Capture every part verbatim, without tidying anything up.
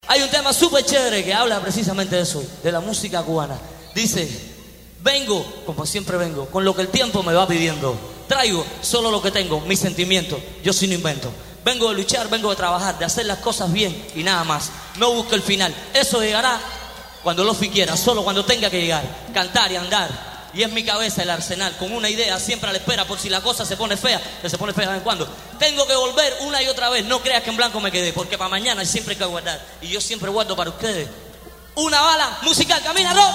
Hay un tema súper chévere que habla precisamente de eso, de la música cubana. Dice, vengo, como siempre vengo, con lo que el tiempo me va pidiendo. Traigo solo lo que tengo, mis sentimientos, yo sí no invento. Vengo de luchar, vengo de trabajar, de hacer las cosas bien y nada más. No busco el final, eso llegará cuando lo quiera, solo cuando tenga que llegar. Cantar y andar. Y es mi cabeza el arsenal, con una idea siempre a la espera, por si la cosa se pone fea, que se pone fea de vez en cuando. Tengo que volver una y otra vez, no creas que en blanco me quedé, porque para mañana siempre hay que guardar. Y yo siempre guardo para ustedes una bala musical. Camina, rock.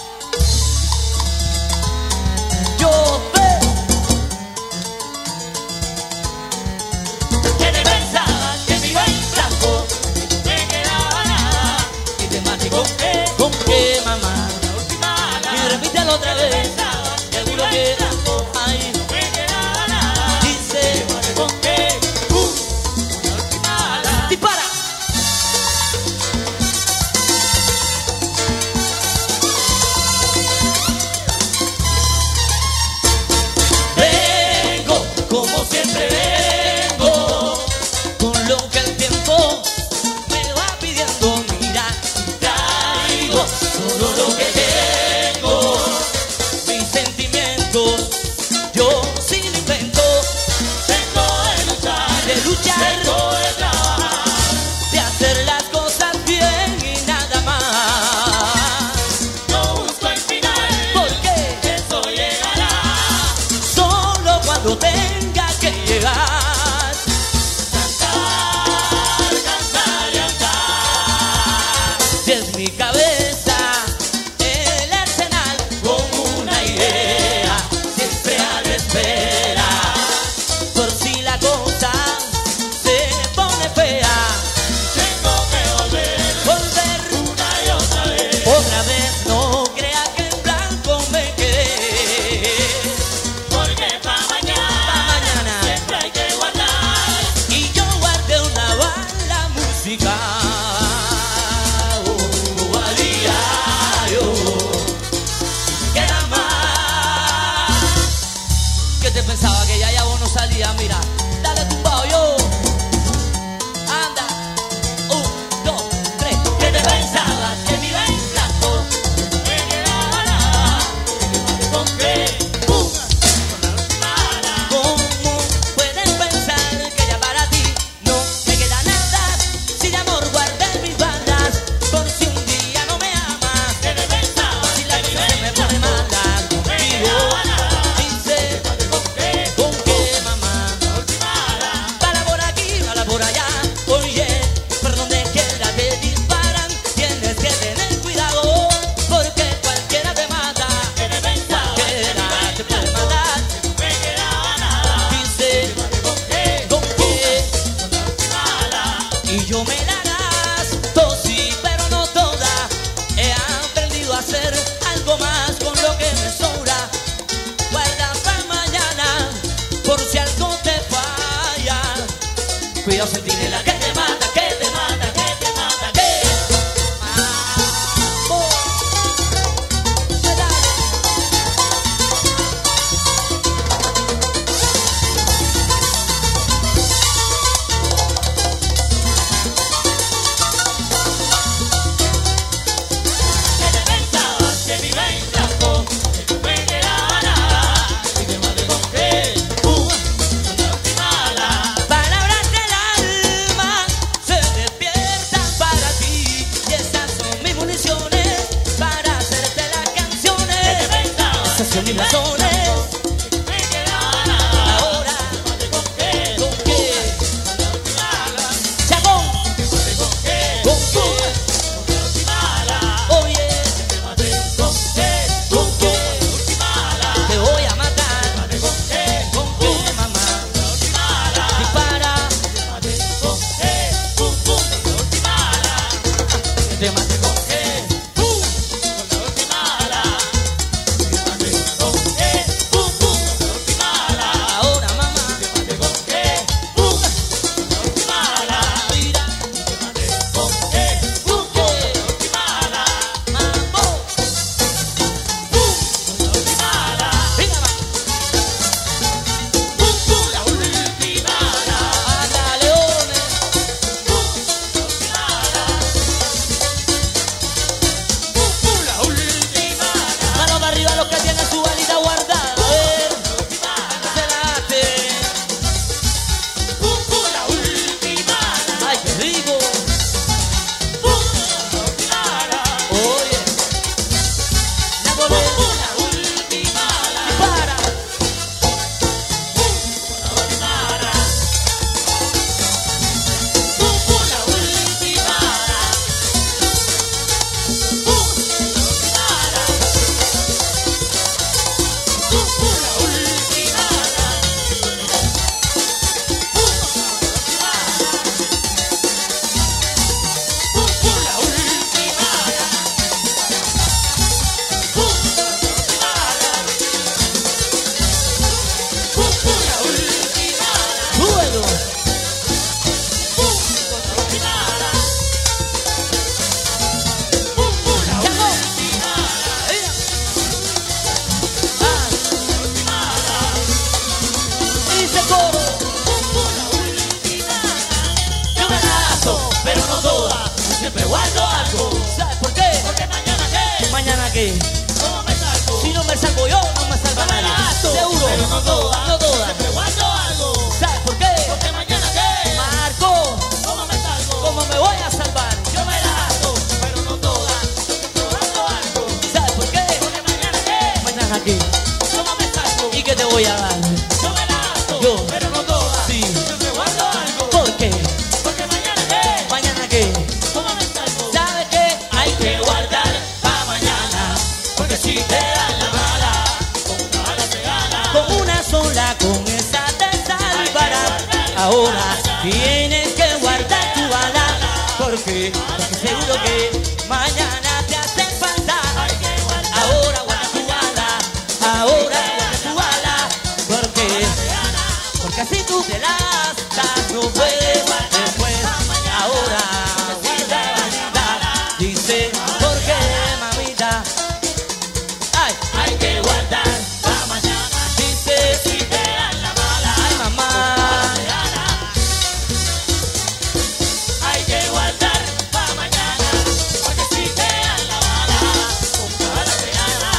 Yo ve. Que te pensabas que me iba en blanco, me quedaba nada. Y te maté con qué, con qué, mamá. Y repítelo otra vez. Seguro que ay, Me quedaba nada. dice ¿Con qué? Uh, una última bala. dispara. Vengo, como siempre vengo, Con lo que el tiempo me va pidiendo, mira, traigo todo lo que tengo. mis sentimientos, yo sí lo invento. Vengo de luchar, De luchar, vengo de trabajar. de hacer las cosas bien y nada más. No busco el final, Porque eso llegará. solo cuando tenga que llegar. Cantar, cantar y andar. Si es mi cabeza el arsenal, Con una idea, siempre a la espera, por si la cosa se pone fea. tengo que volver Volver una y otra vez. otra vez, no crea que en blanco me quedé. Porque pa' mañana, Pa' mañana. siempre hay que guardar. Y yo guardé una bala musical. Oh, a diario queda más. ¿Qué te pensaba que ya ya vos no salía? Mira, dale tumbado yo. Anda, un, dos, tres. ¿Qué te pensabas que me iba en blanco? Me quedaba nada. ¿Con qué? ¡Pum! Con la última bala. ¿Cómo puedes pensar que ya para ti no me queda nada? Si de amor guardé mis balas, por si un día no me amas. ¿Qué te pensabas Si la que me cosa iba se en me pone blanco? mala Me contigo, quedaba nada. dice, ¿Con qué? ¿con qué, mamá? La última bala. Bala por aquí, bala por allá. Oye, por donde quiera te disparan, tienes que tener cuidado, porque cualquiera te mata. ¿Qué te pensabas que me iba Cualquiera te en puede blanco? matar. Me quedaba nada. Dice, ¿Con qué? ¿con qué? Con la última bala. Y yo me la gasto, sí, pero no toda. He aprendido a hacer algo más con lo que me sobra. Guarda para mañana, por si algo te falla. Cuidado, sentinela, que te mata, que te mata, que te mata, que Mambo. ¿Qué te pensabas que me iba en blanco? Me quedaba nada. ¿Y qué más con qué? ¡Pum! Con la última bala. Palabras del alma se despiertan para ti, y esas son mis municiones para hacerte las ¿Qué te canciones. pensabas Esas que son me mis iba en razones. blanco? Me quedaba nada. Ahora, ¿Con qué? ¿con qué? Con la última bala. Chabón, ¿Con qué? ¿con qué? Con la última bala. Oye, Te maté. ¿Con qué? ¿con qué? Última bala. Te voy a matar. Maté. ¿Con qué? ¿Con qué, mamá? Con la última bala. Dispara, Te maté. ¿Con qué? Pum, pum. Con la última bala. te maté con ¿Con qué? ¡Pum! Con la última bala. Te maté. ¿Con qué? ¡Pum, pum! Con la última bala. ahora, mamá. Te maté. ¿Con qué? ¡Pum! Con la última bala. Mira, Te maté. ¿Con qué? ¡Pum, pum! Con la última bala. mambo. ¡Pum! Con la última bala. Venga, va. ¡Pum, pum! La última bala. Anda, leones. ¡Pum! La última bala. qué? ¿Cómo me salgo? Si no me salvo yo, no me salva No me nadie. la gasto, Seguro, pero no toda. no toda. Siempre guardo algo. ¿Sabes por qué? Porque mañana qué. Marco, ¿Cómo me salgo? ¿cómo me voy a salvar? Yo me la gasto, pero no toda. Siempre guardo algo. ¿Sabes por qué? Porque mañana qué. Mañana qué. ¿Cómo me salgo? ¿Y qué te voy a dar? Yo me la gasto, Yo. pero no toda. Sí. Siempre guardo algo. ¿Por qué? Porque mañana qué. ¿Mañana qué? ¿Cómo me salgo? ¿Sabes qué? Hay que guardar pa' mañana. Porque si te dan la mala, con una bala se gana. Con una sola, con esa te salvarás. Ahora tienes que guardar tu bala. Porque, porque seguro que mañana te hace falta. Hay que guardar. Ahora guarda tu bala. Ahora guarda tu bala. Porque, porque así tú te las das. No puedes después. Ahora guarda bala. Dice, ¿por qué, mamita? Ay, Hay que guardar pa' mañana. dice, Si te dan la mala, ay, mamá. se gana. Hay que guardar pa' mañana. Porque si te dan la mala, con una bala se gana.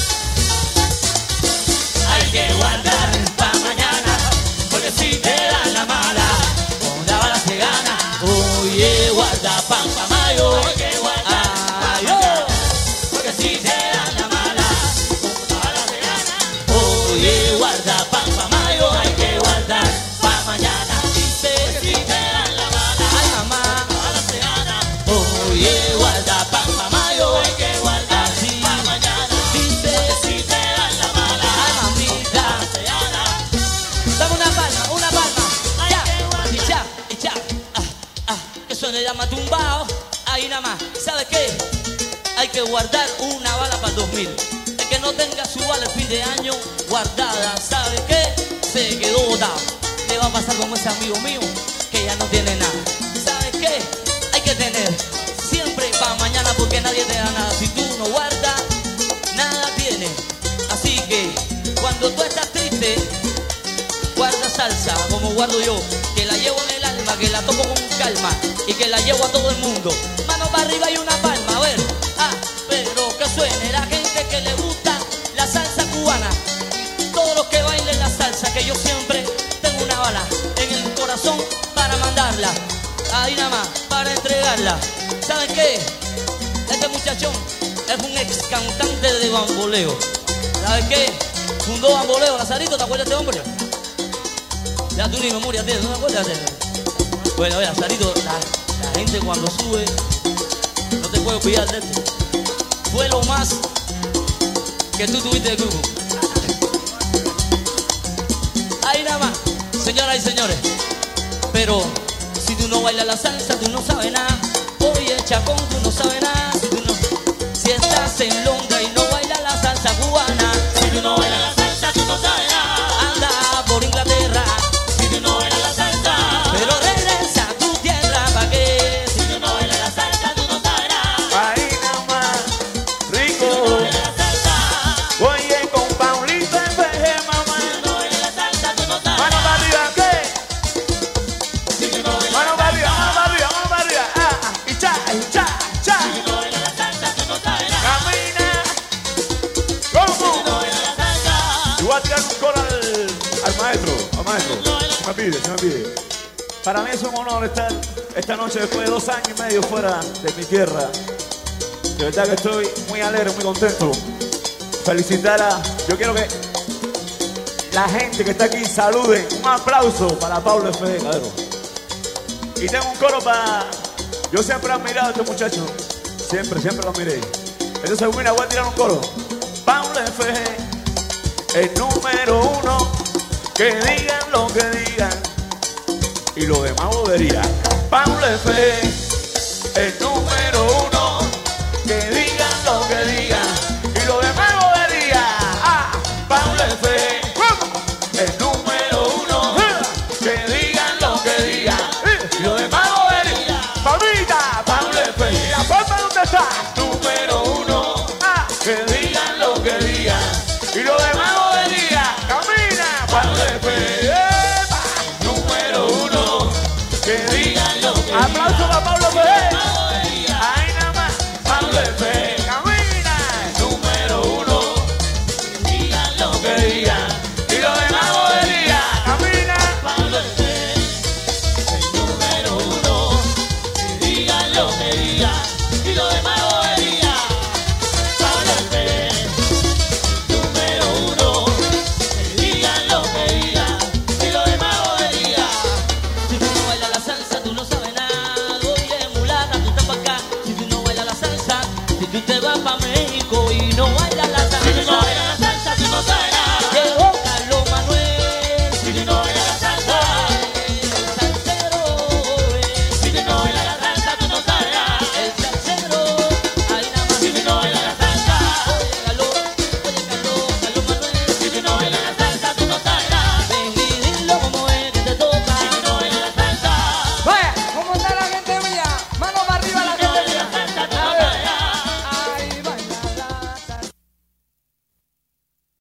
Hay que guardar pa' mañana. Porque si te dan la mala, Con la bala se gana. Oye, guarda pan pa' mayo. hay que guardar pa' Ay, mañana. oh. Porque si te dan la mala, con una bala se gana. Oye, guarda pan pa' mayo. Hay que guardar pa' mañana. Dice, Si te dan la mala, ay, mamá. bala se gana. Oye, guarda pan pa' mayo. Hay que guardar Así pa' mañana. dice, Si te dan la mala, ay, mamita. se gana. Dame una palma, una palma. Hay Ya, que guardar. y ya, y ya. Ah, ah, que suene llama tumbao. Ahí nada más. ¿Sabe qué? Hay que guardar una bala para el dos mil. El que no tenga su bala el fin de año guardada, ¿sabe qué? Se quedó botado. ¿Qué va a pasar con ese amigo mío que ya no tiene nada? ¿Sabe qué? Hay que tener siempre para mañana porque nadie te da nada. Si tú no guardas, nada tienes. Así que cuando tú estás triste, guarda salsa como guardo yo, que la llevo en el alma, que la toco con calma y que la llevo a todo el mundo. Mano para arriba y una palma, a ver. Ah, pero que suene la gente que le gusta la salsa cubana. Y todos los que bailen la salsa, que yo siempre tengo una bala en el corazón para mandarla. Ahí nada más, para entregarla. ¿Saben qué? Este muchachón es un ex cantante de bamboleo. ¿Sabes qué? Fundó Bamboleo. Lazarito, ¿te acuerdas de este hombre? Ya tú ni memoria tienes, ¿no te acuerdas de él? Bueno, oye, Lazarito, la, la gente cuando sube, no te puedo olvidar de este. Fue lo más que tú tuviste de grupo. Ahí nada más, señoras y señores. Pero si tú no bailas la salsa, tú no sabes nada. Oye, chacón, tú no sabes nada. Si, tú no, si estás en Londres y no bailas la salsa cubana, Si tú no bailas la salsa, tú no sabes nada. anda por Inglaterra, Si tú no bailas la salsa, pero regresa a tu tierra, ¿pa' qué? si tú no bailas la salsa, tú no sabes nada. Ahí nada más, Si tú no rico. bailas la salsa, Oye, con Paulito en vez de mamá. si tú no bailas la salsa, tú no sabes Mano nada. para arriba, ¿qué? Si tú no bailas Mano para arriba, mano para arriba, mano para arriba. Ah, ah, y cha, y cha, cha. Si tú no bailas la salsa, tú no sabes nada. Camina. Si tú no ¿Cómo? bailas la salsa, Y voy a tirar un coro al, al maestro, al maestro. Se me pide, se me pide. Para mí es un honor estar esta noche después de dos años y medio fuera de mi tierra. De verdad que estoy muy alegre, muy contento. Felicitar a... Yo quiero que la gente que está aquí salude. Un aplauso para Pablo F D, cabrón. Y tengo un coro para... Yo siempre he admirado a este muchacho. Siempre, siempre lo miré. Entonces, mira, voy a tirar un coro. Pablo F D, el número uno. Que digan lo que digan. Y lo demás bobería. Pablo F D, el número uno. Que digan lo que digan. Y lo demás bobería. Ah, Pablo F D, el número uno. Que digan lo que digan. Y lo demás bobería. Mamita, Pablo F D. ¿Y la palma dónde está? Número uno. Ah, que digan lo que digan. Y lo demás bobería. Camina, Pablo F D. Número uno. Que digan lo que digan. Aplauso para Pablo F D. Ahí nada más. Pablo F D. Camina. y te